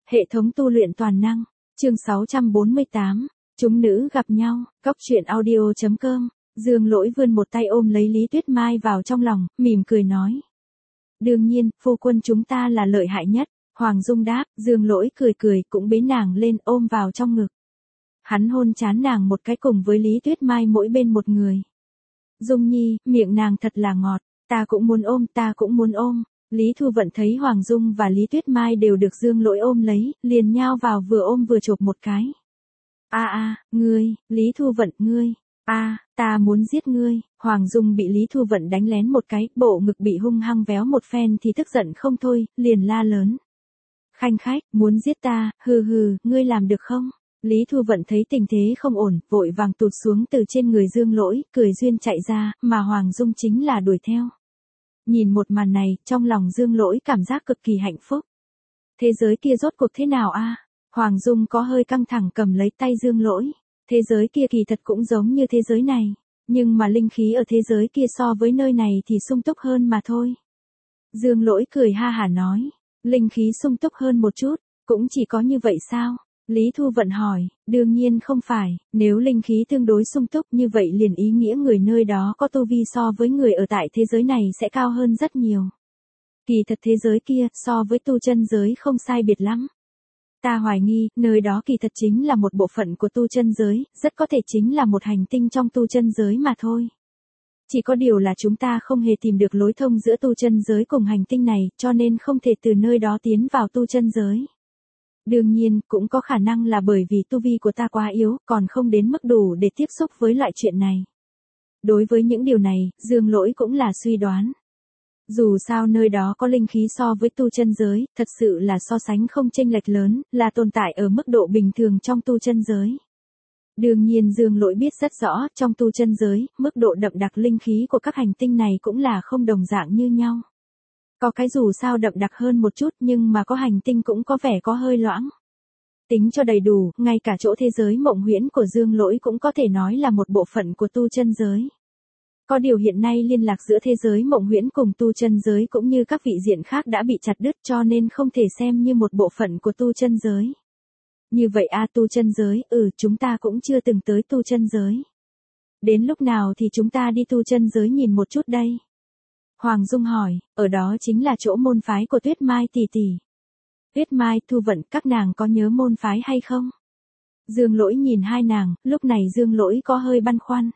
Hệ thống tu luyện toàn năng, chương 648, chúng nữ gặp nhau, Cóc truyện audio.com, Dương Lỗi vươn một tay ôm lấy Lý Tuyết Mai vào trong lòng, mỉm cười nói. Đương nhiên, phu quân chúng ta là lợi hại nhất, Hoàng Dung đáp, Dương Lỗi cười cười cũng bế nàng lên ôm vào trong ngực. Hắn hôn trán nàng một cái cùng với Lý Tuyết Mai mỗi bên một người. Dung Nhi, miệng nàng thật là ngọt, ta cũng muốn ôm. Lý Thu Vận thấy Hoàng Dung và Lý Tuyết Mai đều được Dương Lỗi ôm lấy, liền nhao vào vừa ôm vừa chộp một cái. Ngươi, Lý Thu Vận, ngươi, ta muốn giết ngươi. Hoàng Dung bị Lý Thu Vận đánh lén một cái, bộ ngực bị hung hăng véo một phen thì tức giận không thôi, liền la lớn. Khanh khách, muốn giết ta, ngươi làm được không? Lý Thu Vận thấy tình thế không ổn, vội vàng tụt xuống từ trên người Dương Lỗi, cười duyên chạy ra, mà Hoàng Dung chính là đuổi theo. Nhìn một màn này, trong lòng Dương Lỗi cảm giác cực kỳ hạnh phúc. Thế giới kia rốt cuộc thế nào a? Hoàng Dung có hơi căng thẳng cầm lấy tay Dương Lỗi. Thế giới kia kỳ thật cũng giống như thế giới này, nhưng mà linh khí ở thế giới kia so với nơi này thì sung túc hơn mà thôi. Dương Lỗi cười ha hả nói, linh khí sung túc hơn một chút, cũng chỉ có như vậy sao? Lý Thu Vận hỏi, đương nhiên không phải, nếu linh khí tương đối sung túc như vậy liền ý nghĩa người nơi đó có tu vi so với người ở tại thế giới này sẽ cao hơn rất nhiều. Kỳ thật thế giới kia so với tu chân giới không sai biệt lắm. Ta hoài nghi, nơi đó kỳ thật chính là một bộ phận của tu chân giới, rất có thể chính là một hành tinh trong tu chân giới mà thôi. Chỉ có điều là chúng ta không hề tìm được lối thông giữa tu chân giới cùng hành tinh này, cho nên không thể từ nơi đó tiến vào tu chân giới. Đương nhiên, cũng có khả năng là bởi vì tu vi của ta quá yếu, còn không đến mức đủ để tiếp xúc với loại chuyện này. Đối với những điều này, Dương Lỗi cũng là suy đoán. Dù sao nơi đó có linh khí so với tu chân giới, thật sự là so sánh không chênh lệch lớn, là tồn tại ở mức độ bình thường trong tu chân giới. Đương nhiên Dương Lỗi biết rất rõ, trong tu chân giới, mức độ đậm đặc linh khí của các hành tinh này cũng là không đồng dạng như nhau. Có cái dù sao đậm đặc hơn một chút nhưng mà có hành tinh cũng có vẻ có hơi loãng. Tính cho đầy đủ, ngay cả chỗ thế giới mộng huyễn của Dương Lỗi cũng có thể nói là một bộ phận của tu chân giới. Có điều hiện nay liên lạc giữa thế giới mộng huyễn cùng tu chân giới cũng như các vị diện khác đã bị chặt đứt cho nên không thể xem như một bộ phận của tu chân giới. Như vậy tu chân giới, chúng ta cũng chưa từng tới tu chân giới. Đến lúc nào thì chúng ta đi tu chân giới nhìn một chút đây? Hoàng Dung hỏi, ở đó chính là chỗ môn phái của Tuyết Mai tỷ tỷ. Tuyết Mai, Thu Vận, các nàng có nhớ môn phái hay không? Dương Lỗi nhìn hai nàng, lúc này Dương Lỗi có hơi băn khoăn.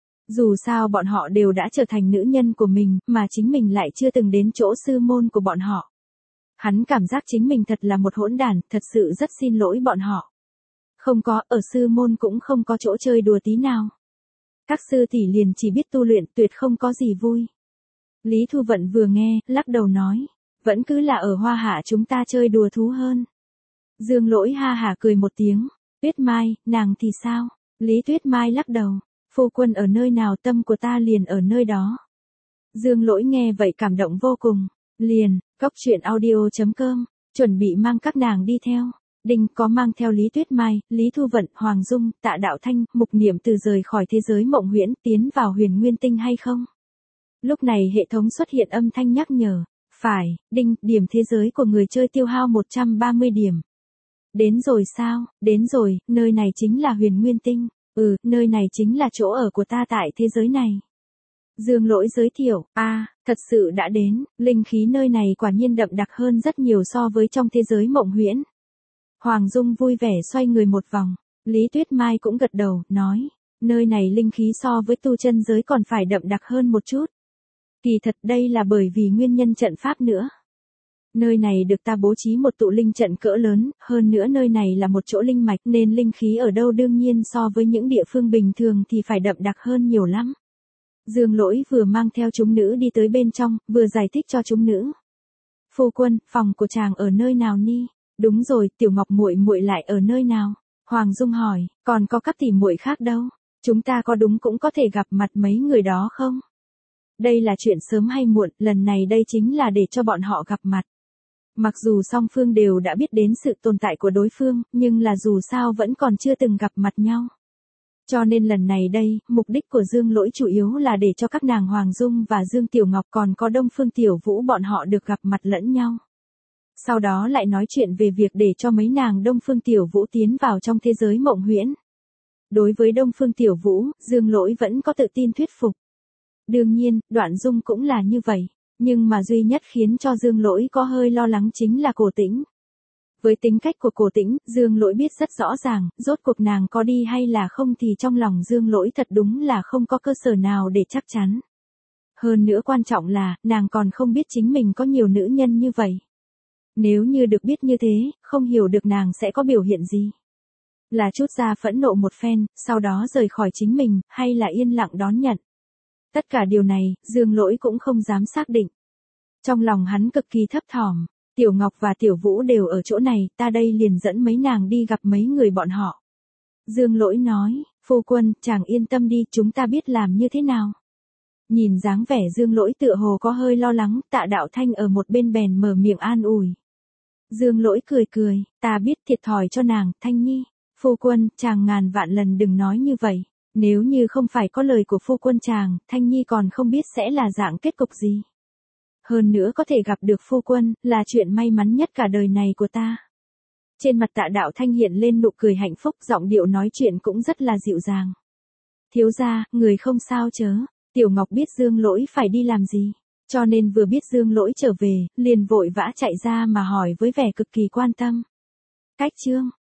Dù sao bọn họ đều đã trở thành nữ nhân của mình, mà chính mình lại chưa từng đến chỗ sư môn của bọn họ. Hắn cảm giác chính mình thật là một hỗn đản, thật sự rất xin lỗi bọn họ. Không có, ở sư môn cũng không có chỗ chơi đùa tí nào. Các sư tỷ liền chỉ biết tu luyện, tuyệt không có gì vui. Lý Thu Vận vừa nghe, lắc đầu nói, vẫn cứ là ở Hoa Hạ chúng ta chơi đùa thú hơn. Dương Lỗi ha hả cười một tiếng, Tuyết Mai, nàng thì sao? Lý Tuyết Mai lắc đầu, phu quân ở nơi nào tâm của ta liền ở nơi đó. Dương Lỗi nghe vậy cảm động vô cùng, liền, Cóc truyện audio.com, chuẩn bị mang các nàng đi theo. Đinh có mang theo Lý Tuyết Mai, Lý Thu Vận, Hoàng Dung, Tạ Đạo Thanh, Mục Niệm Từ rời khỏi thế giới mộng huyễn tiến vào Huyền Nguyên Tinh hay không? Lúc này hệ thống xuất hiện âm thanh nhắc nhở, phải, Đinh, điểm thế giới của người chơi tiêu hao 130 điểm. Đến rồi sao? Đến rồi, nơi này chính là Huyền Nguyên Tinh, nơi này chính là chỗ ở của ta tại thế giới này. Dương Lỗi giới thiệu, thật sự đã đến, linh khí nơi này quả nhiên đậm đặc hơn rất nhiều so với trong thế giới mộng huyễn. Hoàng Dung vui vẻ xoay người một vòng, Lý Tuyết Mai cũng gật đầu, nói, nơi này linh khí so với tu chân giới còn phải đậm đặc hơn một chút. Kỳ thật đây là bởi vì nguyên nhân trận pháp nữa. Nơi này được ta bố trí một tụ linh trận cỡ lớn, hơn nữa nơi này là một chỗ linh mạch nên linh khí ở đâu đương nhiên so với những địa phương bình thường thì phải đậm đặc hơn nhiều lắm. Dương Lỗi vừa mang theo chúng nữ đi tới bên trong, vừa giải thích cho chúng nữ. Phu quân, phòng của chàng ở nơi nào ni? Đúng rồi, Tiểu Ngọc muội muội lại ở nơi nào? Hoàng Dung hỏi, còn có các tỷ muội khác đâu? Chúng ta có đúng cũng có thể gặp mặt mấy người đó không? Đây là chuyện sớm hay muộn, lần này đây chính là để cho bọn họ gặp mặt. Mặc dù song phương đều đã biết đến sự tồn tại của đối phương, nhưng là dù sao vẫn còn chưa từng gặp mặt nhau. Cho nên lần này đây, mục đích của Dương Lỗi chủ yếu là để cho các nàng Hoàng Dung và Dương Tiểu Ngọc còn có Đông Phương Tiểu Vũ bọn họ được gặp mặt lẫn nhau. Sau đó lại nói chuyện về việc để cho mấy nàng Đông Phương Tiểu Vũ tiến vào trong thế giới mộng huyễn. Đối với Đông Phương Tiểu Vũ, Dương Lỗi vẫn có tự tin thuyết phục. Đương nhiên, Đoạn Dung cũng là như vậy. Nhưng mà duy nhất khiến cho Dương Lỗi có hơi lo lắng chính là Cổ Tĩnh. Với tính cách của Cổ Tĩnh, Dương Lỗi biết rất rõ ràng, rốt cuộc nàng có đi hay là không thì trong lòng Dương Lỗi thật đúng là không có cơ sở nào để chắc chắn. Hơn nữa quan trọng là, nàng còn không biết chính mình có nhiều nữ nhân như vậy. Nếu như được biết như thế, không hiểu được nàng sẽ có biểu hiện gì. Là chút ra phẫn nộ một phen, sau đó rời khỏi chính mình, hay là yên lặng đón nhận. Tất cả điều này, Dương Lỗi cũng không dám xác định. Trong lòng hắn cực kỳ thấp thỏm, Tiểu Ngọc và Tiểu Vũ đều ở chỗ này, ta đây liền dẫn mấy nàng đi gặp mấy người bọn họ. Dương Lỗi nói, phu quân, chàng yên tâm đi, chúng ta biết làm như thế nào. Nhìn dáng vẻ Dương Lỗi tựa hồ có hơi lo lắng, Tạ Đạo Thanh ở một bên bèn mở miệng an ủi. Dương Lỗi cười cười, ta biết thiệt thòi cho nàng, Thanh Nhi. Phu quân, chàng ngàn vạn lần đừng nói như vậy. Nếu như không phải có lời của phu quân chàng, Thanh Nhi còn không biết sẽ là dạng kết cục gì. Hơn nữa có thể gặp được phu quân, là chuyện may mắn nhất cả đời này của ta. Trên mặt Tạ Đạo Thanh hiện lên nụ cười hạnh phúc, giọng điệu nói chuyện cũng rất là dịu dàng. Thiếu gia, người không sao chớ. Tiểu Ngọc biết Dương Lỗi phải đi làm gì, cho nên vừa biết Dương Lỗi trở về, liền vội vã chạy ra mà hỏi với vẻ cực kỳ quan tâm. Cách chương